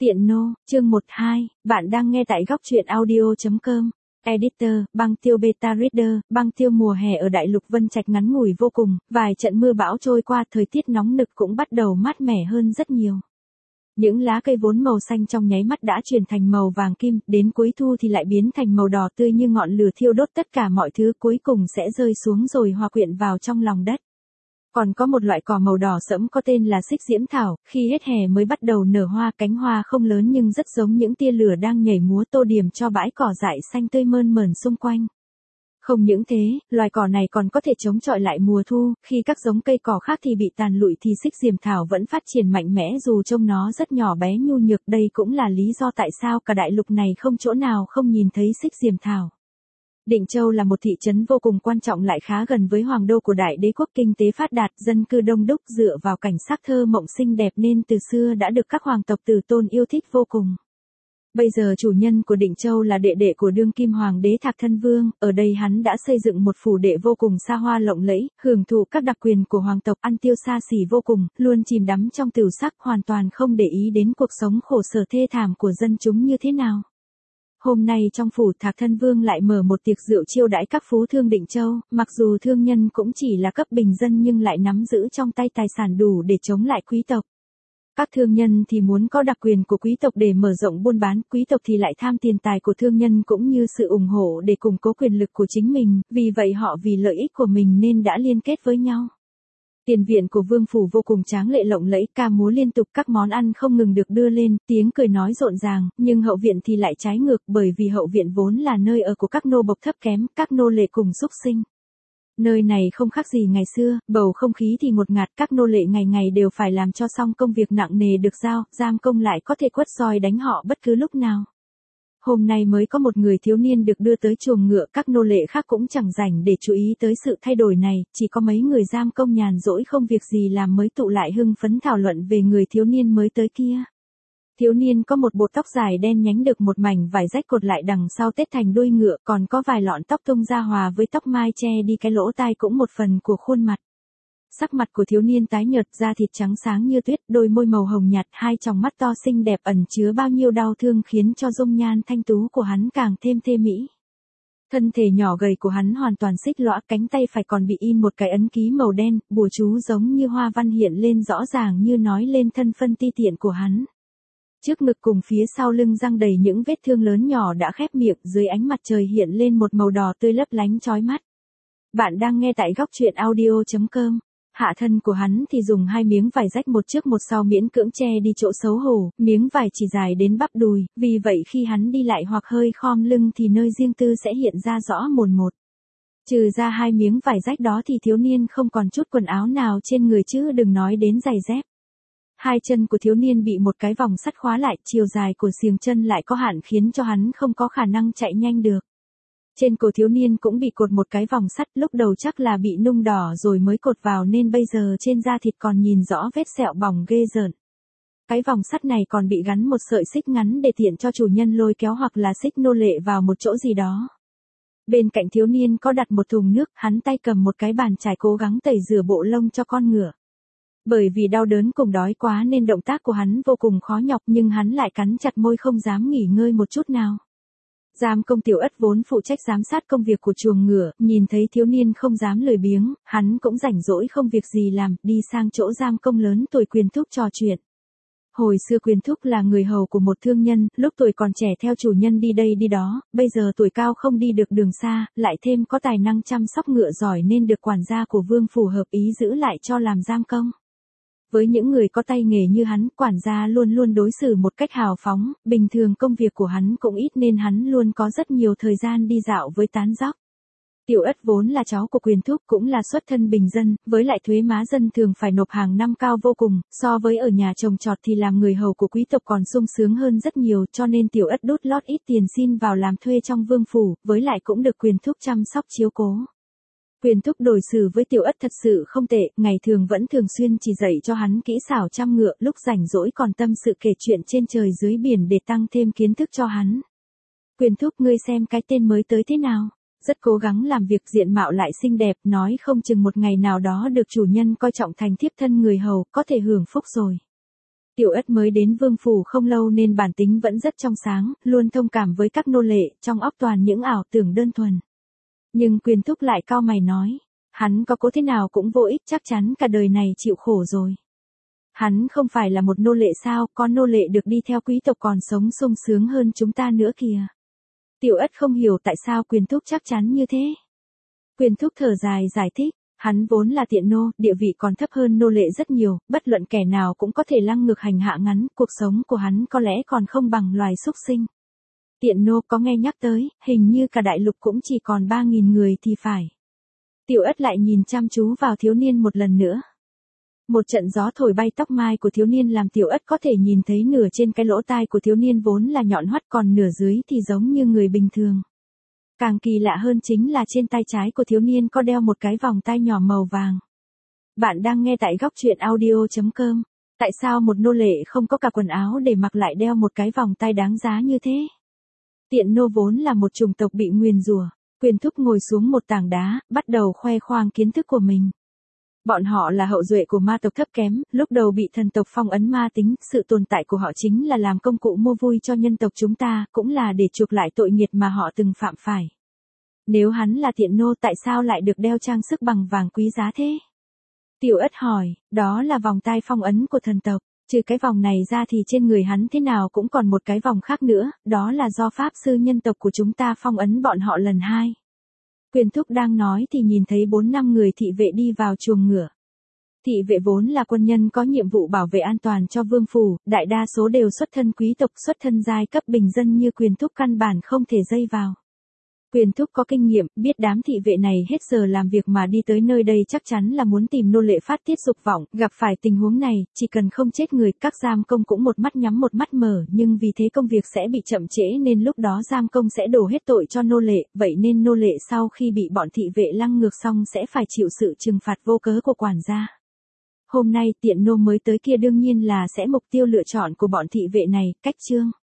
Tiện nô, chương 12, bạn đang nghe tại góc truyện audio.com. Editor, băng tiêu beta reader, băng tiêu mùa hè ở Đại lục Vân Trạch ngắn ngủi vô cùng, vài trận mưa bão trôi qua, thời tiết nóng nực cũng bắt đầu mát mẻ hơn rất nhiều. Những lá cây vốn màu xanh trong nháy mắt đã chuyển thành màu vàng kim, đến cuối thu thì lại biến thành màu đỏ tươi như ngọn lửa thiêu đốt tất cả mọi thứ, cuối cùng sẽ rơi xuống rồi hòa quyện vào trong lòng đất. Còn có một loại cỏ màu đỏ sẫm có tên là xích diễm thảo, khi hết hè mới bắt đầu nở hoa, cánh hoa không lớn nhưng rất giống những tia lửa đang nhảy múa, tô điểm cho bãi cỏ dại xanh tươi mơn mởn xung quanh. Không những thế, loài cỏ này còn có thể chống chọi lại mùa thu, khi các giống cây cỏ khác thì bị tàn lụi thì xích diễm thảo vẫn phát triển mạnh mẽ dù trông nó rất nhỏ bé nhu nhược. Đây cũng là lý do tại sao cả đại lục này không chỗ nào không nhìn thấy xích diễm thảo. Định Châu là một thị trấn vô cùng quan trọng lại khá gần với hoàng đô của đại đế quốc, kinh tế phát đạt, dân cư đông đúc, dựa vào cảnh sắc thơ mộng xinh đẹp nên từ xưa đã được các hoàng tộc Từ Tôn yêu thích vô cùng. Bây giờ chủ nhân của Định Châu là đệ đệ của đương kim hoàng đế Thạc Thân Vương, ở đây hắn đã xây dựng một phủ đệ vô cùng xa hoa lộng lẫy, hưởng thụ các đặc quyền của hoàng tộc, ăn tiêu xa xỉ vô cùng, luôn chìm đắm trong tửu sắc, hoàn toàn không để ý đến cuộc sống khổ sở thê thảm của dân chúng như thế nào. Hôm nay trong phủ Thạc Thân Vương lại mở một tiệc rượu chiêu đãi các phú thương Định Châu, mặc dù thương nhân cũng chỉ là cấp bình dân nhưng lại nắm giữ trong tay tài sản đủ để chống lại quý tộc. Các thương nhân thì muốn có đặc quyền của quý tộc để mở rộng buôn bán, quý tộc thì lại tham tiền tài của thương nhân cũng như sự ủng hộ để củng cố quyền lực của chính mình, vì vậy họ vì lợi ích của mình nên đã liên kết với nhau. Tiền viện của vương phủ vô cùng tráng lệ lộng lẫy, ca múa liên tục, các món ăn không ngừng được đưa lên, tiếng cười nói rộn ràng, nhưng hậu viện thì lại trái ngược, bởi vì hậu viện vốn là nơi ở của các nô bộc thấp kém, các nô lệ cùng súc sinh. Nơi này không khác gì ngày xưa, bầu không khí thì ngột ngạt, các nô lệ ngày ngày đều phải làm cho xong công việc nặng nề được giao, giam công lại có thể quất roi đánh họ bất cứ lúc nào. Hôm nay mới có một người thiếu niên được đưa tới chuồng ngựa, các nô lệ khác cũng chẳng rảnh để chú ý tới sự thay đổi này, chỉ có mấy người giam công nhàn rỗi không việc gì làm mới tụ lại hưng phấn thảo luận về người thiếu niên mới tới kia. Thiếu niên có một bộ tóc dài đen nhánh được một mảnh vải rách cột lại đằng sau tết thành đuôi ngựa, còn có vài lọn tóc tung ra hòa với tóc mai che đi cái lỗ tai cũng một phần của khuôn mặt. Sắc mặt của thiếu niên tái nhợt, da thịt trắng sáng như tuyết, đôi môi màu hồng nhạt, hai tròng mắt to xinh đẹp ẩn chứa bao nhiêu đau thương khiến cho dung nhan thanh tú của hắn càng thêm thê mỹ. Thân thể nhỏ gầy của hắn hoàn toàn xích lõa, cánh tay phải còn bị in một cái ấn ký màu đen, bùa chú giống như hoa văn hiện lên rõ ràng như nói lên thân phân ti tiện của hắn. Trước ngực cùng phía sau lưng răng đầy những vết thương lớn nhỏ đã khép miệng, dưới ánh mặt trời hiện lên một màu đỏ tươi lấp lánh chói mắt. Bạn đang nghe tại góc truyện audio.com. Hạ thân của hắn thì dùng hai miếng vải rách một trước một sau miễn cưỡng che đi chỗ xấu hổ, miếng vải chỉ dài đến bắp đùi, vì vậy khi hắn đi lại hoặc hơi khom lưng thì nơi riêng tư sẽ hiện ra rõ mồn một. Trừ ra hai miếng vải rách đó thì thiếu niên không còn chút quần áo nào trên người chứ đừng nói đến giày dép. Hai chân của thiếu niên bị một cái vòng sắt khóa lại, chiều dài của xiềng chân lại có hạn khiến cho hắn không có khả năng chạy nhanh được. Trên cổ thiếu niên cũng bị cột một cái vòng sắt, lúc đầu chắc là bị nung đỏ rồi mới cột vào nên bây giờ trên da thịt còn nhìn rõ vết sẹo bỏng ghê rợn. Cái vòng sắt này còn bị gắn một sợi xích ngắn để tiện cho chủ nhân lôi kéo hoặc là xích nô lệ vào một chỗ gì đó. Bên cạnh thiếu niên có đặt một thùng nước, hắn tay cầm một cái bàn chải cố gắng tẩy rửa bộ lông cho con ngựa. Bởi vì đau đớn cùng đói quá nên động tác của hắn vô cùng khó nhọc nhưng hắn lại cắn chặt môi không dám nghỉ ngơi một chút nào. Giám công Tiểu Ất vốn phụ trách giám sát công việc của chuồng ngựa, nhìn thấy thiếu niên không dám lười biếng, hắn cũng rảnh rỗi không việc gì làm, đi sang chỗ giám công lớn tuổi Quyền Thúc trò chuyện. Hồi xưa Quyền Thúc là người hầu của một thương nhân, lúc tuổi còn trẻ theo chủ nhân đi đây đi đó, bây giờ tuổi cao không đi được đường xa, lại thêm có tài năng chăm sóc ngựa giỏi nên được quản gia của vương phủ hợp ý giữ lại cho làm giám công. Với những người có tay nghề như hắn, quản gia luôn luôn đối xử một cách hào phóng, bình thường công việc của hắn cũng ít nên hắn luôn có rất nhiều thời gian đi dạo với tán dóc. Tiểu Ất vốn là cháu của Quyền Thúc cũng là xuất thân bình dân, với lại thuế má dân thường phải nộp hàng năm cao vô cùng, so với ở nhà trồng trọt thì làm người hầu của quý tộc còn sung sướng hơn rất nhiều cho nên Tiểu Ất đút lót ít tiền xin vào làm thuê trong vương phủ, với lại cũng được Quyền Thúc chăm sóc chiếu cố. Quyền Thúc đối xử với Tiểu Ất thật sự không tệ, ngày thường vẫn thường xuyên chỉ dạy cho hắn kỹ xảo chăm ngựa, lúc rảnh rỗi còn tâm sự kể chuyện trên trời dưới biển để tăng thêm kiến thức cho hắn. Quyền Thúc, ngươi xem cái tên mới tới thế nào? Rất cố gắng làm việc, diện mạo lại xinh đẹp, nói không chừng một ngày nào đó được chủ nhân coi trọng thành thiếp thân người hầu, có thể hưởng phúc rồi. Tiểu Ất mới đến vương phủ không lâu nên bản tính vẫn rất trong sáng, luôn thông cảm với các nô lệ, trong óc toàn những ảo tưởng đơn thuần. Nhưng Quyền Thúc lại cau mày nói, hắn có cố thế nào cũng vô ích, chắc chắn cả đời này chịu khổ rồi. Hắn không phải là một nô lệ sao, có nô lệ được đi theo quý tộc còn sống sung sướng hơn chúng ta nữa kìa. Tiểu Ất không hiểu tại sao Quyền Thúc chắc chắn như thế. Quyền Thúc thở dài giải thích, hắn vốn là tiện nô, địa vị còn thấp hơn nô lệ rất nhiều, bất luận kẻ nào cũng có thể lăng ngược hành hạ ngắn, cuộc sống của hắn có lẽ còn không bằng loài súc sinh. Tiện nô có nghe nhắc tới, hình như cả đại lục cũng chỉ còn 3.000 người thì phải. Tiểu Ất lại nhìn chăm chú vào thiếu niên một lần nữa. Một trận gió thổi bay tóc mai của thiếu niên làm Tiểu Ất có thể nhìn thấy nửa trên cái lỗ tai của thiếu niên vốn là nhọn hoắt còn nửa dưới thì giống như người bình thường. Càng kỳ lạ hơn chính là trên tay trái của thiếu niên có đeo một cái vòng tay nhỏ màu vàng. Bạn đang nghe tại góc truyện audio.com. Tại sao một nô lệ không có cả quần áo để mặc lại đeo một cái vòng tay đáng giá như thế? Tiện nô vốn là một chủng tộc bị nguyền rủa. Quyền Thúc ngồi xuống một tảng đá, bắt đầu khoe khoang kiến thức của mình. Bọn họ là hậu duệ của ma tộc thấp kém, lúc đầu bị thần tộc phong ấn ma tính, sự tồn tại của họ chính là làm công cụ mua vui cho nhân tộc chúng ta, cũng là để chuộc lại tội nghiệt mà họ từng phạm phải. Nếu hắn là tiện nô tại sao lại được đeo trang sức bằng vàng quý giá thế? Tiểu Ất hỏi, đó là vòng tay phong ấn của thần tộc, trừ cái vòng này ra thì trên người hắn thế nào cũng còn một cái vòng khác nữa, đó là do pháp sư nhân tộc của chúng ta phong ấn bọn họ lần 2. Quyền Thúc đang nói thì nhìn thấy 4-5 người thị vệ đi vào chuồng ngựa. Thị vệ vốn là quân nhân có nhiệm vụ bảo vệ an toàn cho vương phủ, đại đa số đều xuất thân quý tộc, xuất thân giai cấp bình dân như Quyền Thúc căn bản không thể dây vào. Quyền Thúc có kinh nghiệm, biết đám thị vệ này hết giờ làm việc mà đi tới nơi đây chắc chắn là muốn tìm nô lệ phát tiết dục vọng, gặp phải tình huống này, chỉ cần không chết người, các giam công cũng một mắt nhắm một mắt mở, nhưng vì thế công việc sẽ bị chậm trễ nên lúc đó giam công sẽ đổ hết tội cho nô lệ, vậy nên nô lệ sau khi bị bọn thị vệ lăng ngược xong sẽ phải chịu sự trừng phạt vô cớ của quản gia. Hôm nay tiện nô mới tới kia đương nhiên là sẽ mục tiêu lựa chọn của bọn thị vệ này, cách chương.